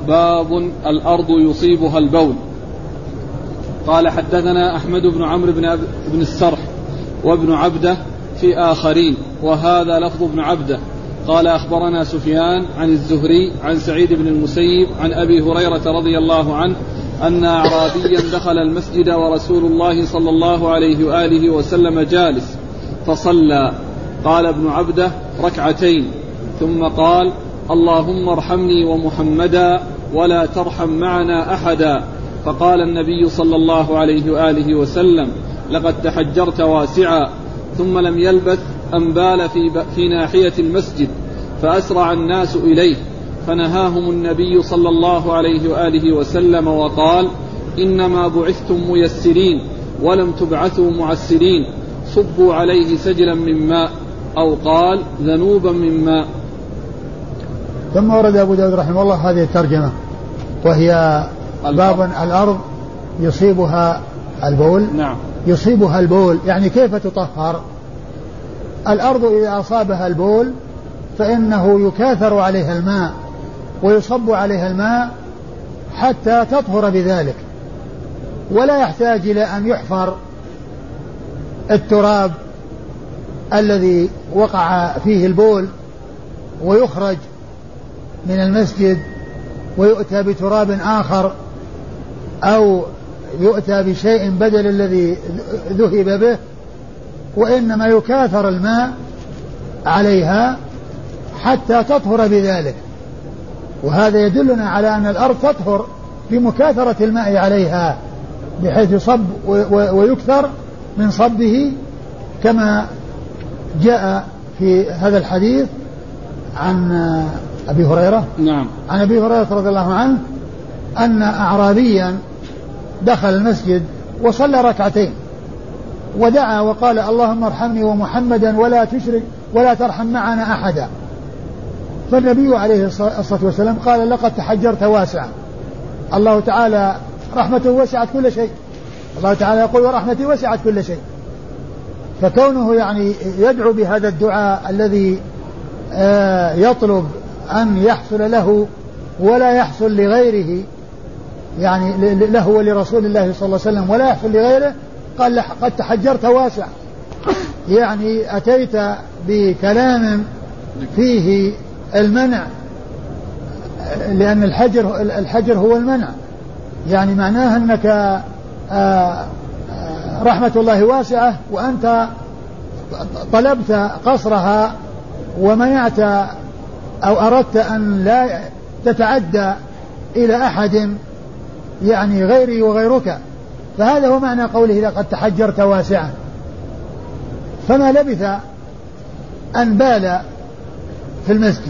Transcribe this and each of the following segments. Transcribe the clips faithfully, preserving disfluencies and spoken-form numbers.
باب الأرض يصيبها البول. قال حدثنا أحمد بن عمرو بن, بن السرح وابن عبده في آخرين، وهذا لفظ ابن عبده. قال أخبرنا سفيان عن الزهري عن سعيد بن المسيب عن أبي هريرة رضي الله عنه أن أعرابيا دخل المسجد ورسول الله صلى الله عليه وآله وسلم جالس فصلى. قال ابن عبده ركعتين ثم قال اللهم ارحمني ومحمدا ولا ترحم معنا أحدا. فقال النبي صلى الله عليه وآله وسلم لقد تحجرت واسعا. ثم لم يلبث أن بال في, في ناحية المسجد فأسرع الناس إليه فنهاهم النبي صلى الله عليه وآله وسلم وقال إنما بعثتم ميسرين ولم تبعثوا معسرين، صبوا عليه سجلا من ماء أو قال ذنوبا من ماء. ثم ورد أبو داود رحمه الله هذه الترجمة وهي باب الأرض يصيبها البول. نعم. يصيبها البول يعني كيف تطهر الأرض؟ إذا أصابها البول فإنه يكاثر عليها الماء ويصب عليها الماء حتى تطهر بذلك، ولا يحتاج إلى أن يحفر التراب الذي وقع فيه البول ويخرج من المسجد ويؤتى بتراب آخر أو يؤتى بشيء بدل الذي ذهب به، وإنما يكاثر الماء عليها حتى تطهر بذلك. وهذا يدلنا على أن الأرض تطهر بمكاثرة الماء عليها بحيث يصب ويكثر من صبه، كما جاء في هذا الحديث عن أبي هريرة. نعم. عن أبي هريرة رضي الله عنه أن أعرابيا دخل المسجد وصلى ركعتين ودعا وقال اللهم ارحمني ومحمدا ولا تشرك ولا ترحم معنا أحدا. فالنبي عليه الصلاة والسلام قال لقد تحجرت واسعا. الله تعالى رحمته وسعت كل شيء، الله تعالى يقول ورحمتي وسعت كل شيء. فكونه يعني يدعو بهذا الدعاء الذي آه يطلب أن يحصل له ولا يحصل لغيره، يعني له ولرسول الله صلى الله عليه وسلم ولا يحصل لغيره، قال قد تحجرت واسع، يعني أتيت بكلام فيه المنع، لأن الحجر الحجر هو المنع، يعني معناه أنك رحمة الله واسعة وأنت طلبت قصرها ومنعت أو أردت أن لا تتعدى إلى أحد يعني غيري وغيرك. فهذا هو معنى قوله لقد تحجرت واسعا. فما لبث أن بال في المسجد،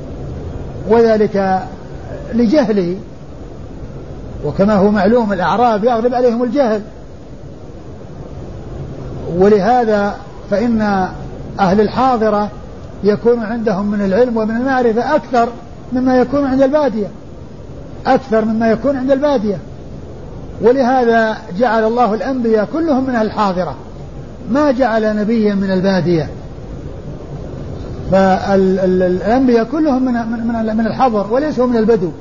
وذلك لجهله، وكما هو معلوم الأعراب يغلب عليهم الجهل، ولهذا فإن أهل الحاضرة يكون عندهم من العلم ومن المعرفة أكثر مما يكون عند البادية، أكثر مما يكون عند البادية. ولهذا جعل الله الأنبياء كلهم من الحاضرة، ما جعل نبيا من البادية. فالأنبياء كلهم من من من الحضر وليسوا من البدو،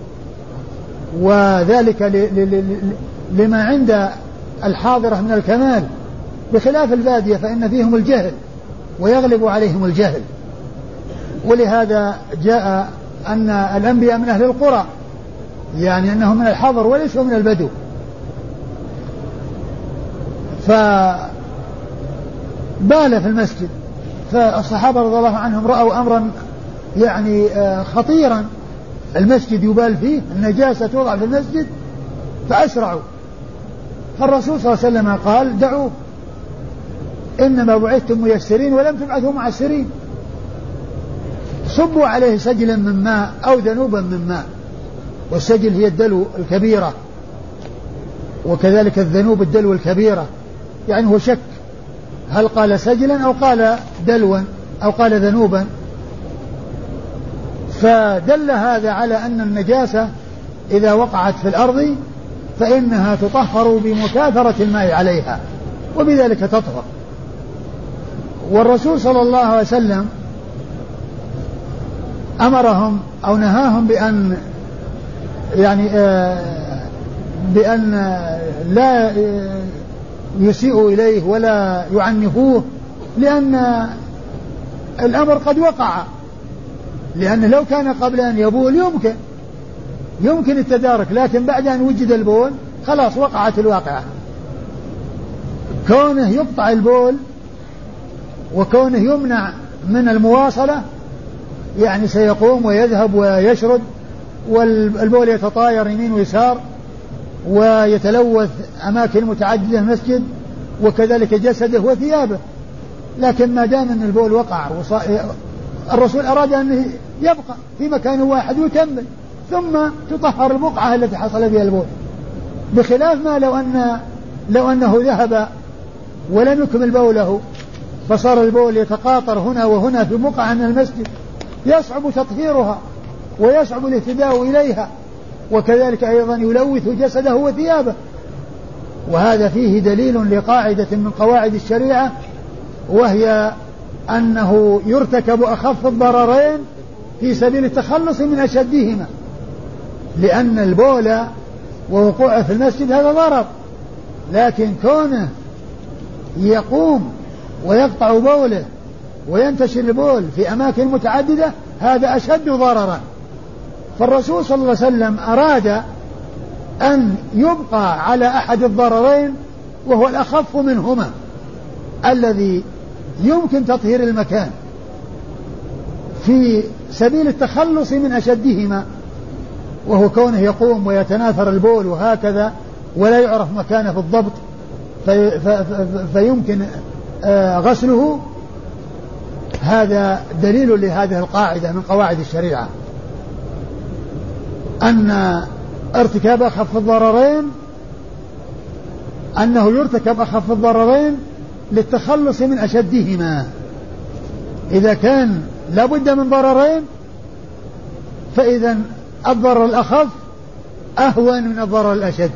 وذلك لما عند الحاضرة من الكمال، بخلاف البادية فإن فيهم الجهل ويغلب عليهم الجهل. ولهذا جاء أن الأنبياء من أهل القرى، يعني أنهم من الحضر وليسوا من البدو. فبال في المسجد، فالصحابة رضي الله عنهم رأوا أمرا يعني خطيرا، المسجد يبال فيه، النجاسة توضع في المسجد، فأسرعوا. فالرسول صلى الله عليه وسلم قال دعوه، إنما بعثتم ميسرين ولم تبعثوا معسرين، صبوا عليه سجلا من ماء أو ذنوبا من ماء. والسجل هي الدلو الكبيرة، وكذلك الذنوب الدلو الكبيرة، يعني هو شك هل قال سجلا أو قال دلوا أو قال ذنوبا. فدل هذا على أن النجاسة إذا وقعت في الأرض فإنها تطهر بمكاثرة الماء عليها، وبذلك تطهر. والرسول صلى الله عليه وسلم أمرهم أو نهاهم بأن يعني بأن لا يسيئوا إليه ولا يعنفوه، لأن الأمر قد وقع، لأن لو كان قبل أن يبول يمكن يمكن التدارك، لكن بعد أن وجد البول خلاص وقعت الواقعة. كونه يقطع البول وكونه يمنع من المواصلة يعني سيقوم ويذهب ويشرد والبول يتطاير يمين ويسار ويتلوث أماكن متعددة المسجد وكذلك جسده وثيابه. لكن ما دام أن البول وقع الرسول أراد أن يبقى في مكان واحد ويكمل ثم تطهر البقعة التي حصل فيها البول، بخلاف ما لو أن لو أنه ذهب ولم يكمل بوله فصار البول يتقاطر هنا وهنا في بقعة من المسجد يصعب تطهيرها ويصعب الاهتداء إليها، وكذلك أيضا يلوث جسده وثيابه. وهذا فيه دليل لقاعدة من قواعد الشريعة، وهي أنه يرتكب أخف الضررين في سبيل التخلص من أشدهما، لأن البول ووقوعه في المسجد هذا ضرر، لكن كونه يقوم ويقطع بوله وينتشر البول في أماكن متعددة هذا أشد ضررا. فالرسول صلى الله عليه وسلم أراد أن يبقى على أحد الضررين وهو الأخف منهما الذي يمكن تطهير المكان في سبيل التخلص من أشدهما، وهو كونه يقوم ويتناثر البول وهكذا ولا يعرف مكانه بالضبط في في فيمكن غسله. هذا دليل لهذه القاعدة من قواعد الشريعة، أن ارتكاب أخف الضررين أنه يرتكب أخف الضررين للتخلص من أشدهما. إذا كان لابد من ضررين فإذا الضرر الأخف أهون من الضرر الأشد.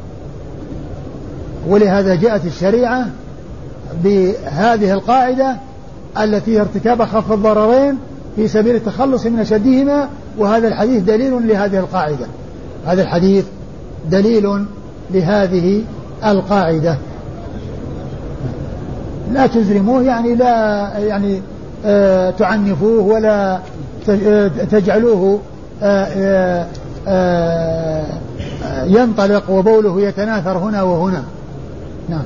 ولهذا جاءت الشريعة بهذه القاعدة التي ارتكاب أخف الضررين في سبيل التخلص من أشدهما، وهذا الحديث دليل لهذه القاعدة. هذا الحديث دليل لهذه القاعدة. لا تزرموه يعني لا يعني آه تعنفوه ولا تجعلوه آه آه ينطلق وبوله يتناثر هنا وهنا. نعم.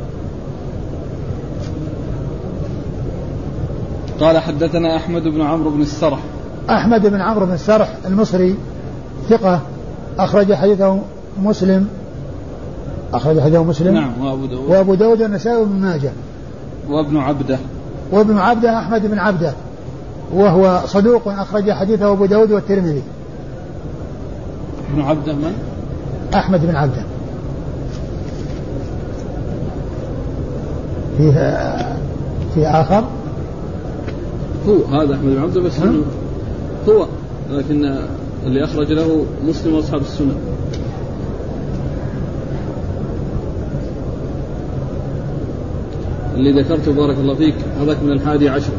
قال حدثنا أحمد بن عمرو بن السرح. أحمد بن عمرو بن السرح المصري ثقة أخرج حديثه مسلم أخرج حديثه مسلم نعم وأبو داود وأبو داود والنسائي وابن ماجه وابن عبده وابن عبده أحمد بن عبده وهو صدوق أخرج حديثه أبو داود والترمذي. ابن عبده من؟ أحمد بن عبده. فيه في آخر هو هذا أحمد بن عبده بس هو، لكن اللي أخرج له مسلم وأصحاب السنة. اللي ذكرته بارك الله فيك هذاك من الحادي عشر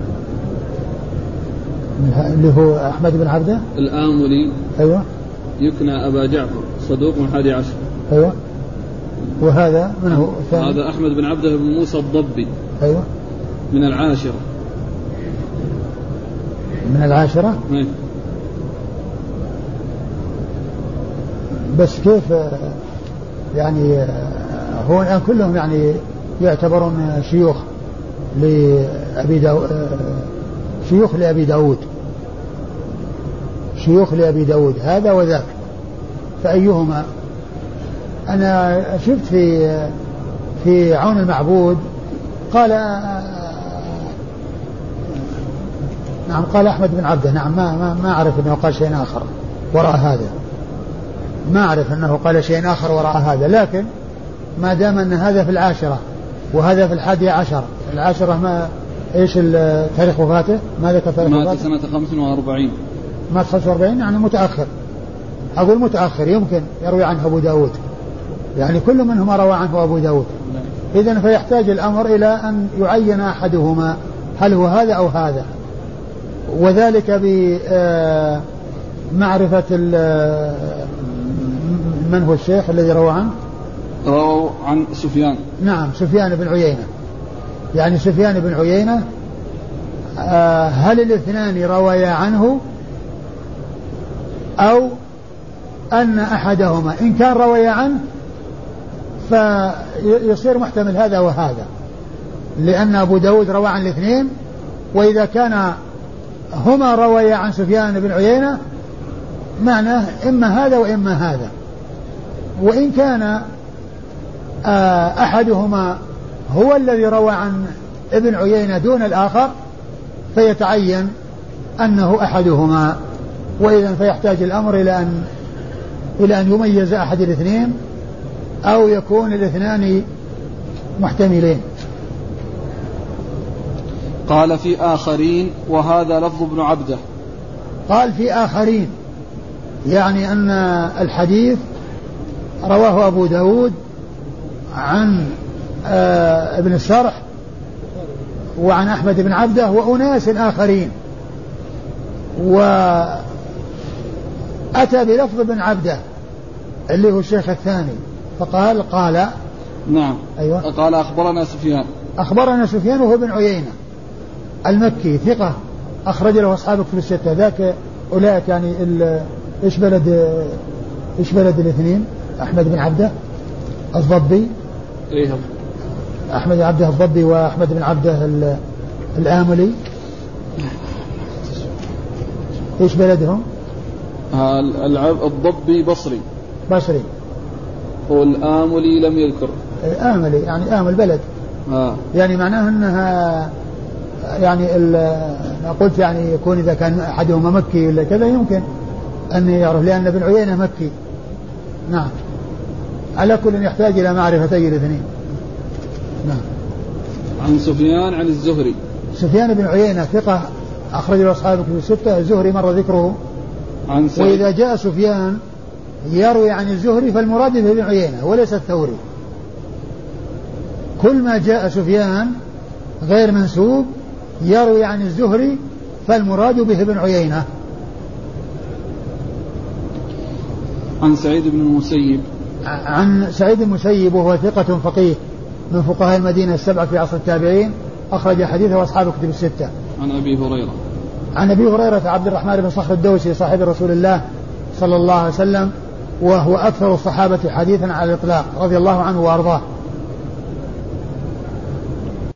اللي هو أحمد بن عبده الآملي. أيوة. يكنى أبا جعفر صدوق من الحادي عشر. أيوة. وهذا من هو الثاني؟ هذا أحمد بن عبده بن موسى الضبي. أيوة. من العاشرة. من العاشرة. أيوة. بس كيف يعني هو الآن كلهم يعني يعتبرون شيوخ لأبي داود شيوخ لأبي داود شيوخ لأبي داود هذا وذاك، فأيهما؟ أنا شفت في في عون المعبود قال نعم قال أحمد بن عبده. نعم ما ما, ما أعرف أنه قال شيء آخر وراء هذا، ما أعرف أنه قال شيء آخر وراء هذا، لكن ما دام أن هذا في العاشرة وهذا في الحادية عشر. العاشرة ما إيش تاريخ وفاته؟ ما ذكر تاريخ وفاته؟ مات سنة خمس وأربعين. مات خمس وأربعين يعني متأخر، أقول متأخر يمكن يروي عنه أبو داود، يعني كل منهما روى عنه أبو داود. إذن فيحتاج الأمر إلى أن يعين أحدهما هل هو هذا أو هذا، وذلك معرفة من هو الشيخ الذي روى عنه؟ روى عن سفيان. نعم سفيان بن عيينة. يعني سفيان بن عيينة هل الاثنان روايا عنه أو أن أحدهما؟ إن كان روايا عنه فيصير محتمل هذا وهذا، لأن أبو داود روى عن الاثنين، وإذا كان هما روايا عن سفيان بن عيينة معناه إما هذا وإما هذا. وإن كان أحدهما هو الذي روى عن ابن عيينة دون الآخر فيتعين أنه أحدهما، وإذا فيحتاج الأمر إلى أن إلى أن يميز أحد الاثنين أو يكون الاثنان محتملين. قال في آخرين وهذا لفظ ابن عبده. قال في آخرين يعني أن الحديث رواه أبو داود عن آه ابن السرح وعن أحمد بن عبده وأناس آخرين، وأتى بلفظ ابن عبده اللي هو الشيخ الثاني، فقال قال نعم أيوة قال أخبرنا سفيان أخبرنا سفيان وهو ابن عيينة المكي ثقة أخرج له أصحاب كتب الستة. ذاك أولئك يعني إيش بلد إيش بلد الاثنين؟ أحمد بن عبده الضبي. إيه أحمد بن عبده الضبي وأحمد بن عبده الآملي. إيش بلدهم؟ الضبي بصري بصري والآملي لم يذكر. آملي يعني آمل بلد. آه. يعني معناه أنها يعني ما قلت يعني يكون إذا كان أحدهما مكي ولا كذا يمكن أن يعرف، لأن ابن عيينة مكي. نعم على كل يحتاج إلى معرفتي الاثنين. نعم. عن سفيان عن الزهري. سفيان بن عيينة ثقة أخرج له أصحاب الكتب الستة. الزهري مر ذكره. عن سعيد. وإذا جاء سفيان يروي عن الزهري فالمراد به ابن عيينة وليس الثوري. كل ما جاء سفيان غير منسوب يروي عن الزهري فالمراد به ابن عيينة. عن سعيد بن المسيب. عن سعيد المسيب وهو ثقة فقيه من فقهاء المدينة السبعة في عصر التابعين أخرج حديثه أصحاب الكتب الستة. عن أبي هريرة. عن أبي هريرة عبد الرحمن بن صخر الدوسي صاحب رسول الله صلى الله عليه وسلم، وهو أكثر الصحابة حديثا على الإطلاق رضي الله عنه وأرضاه.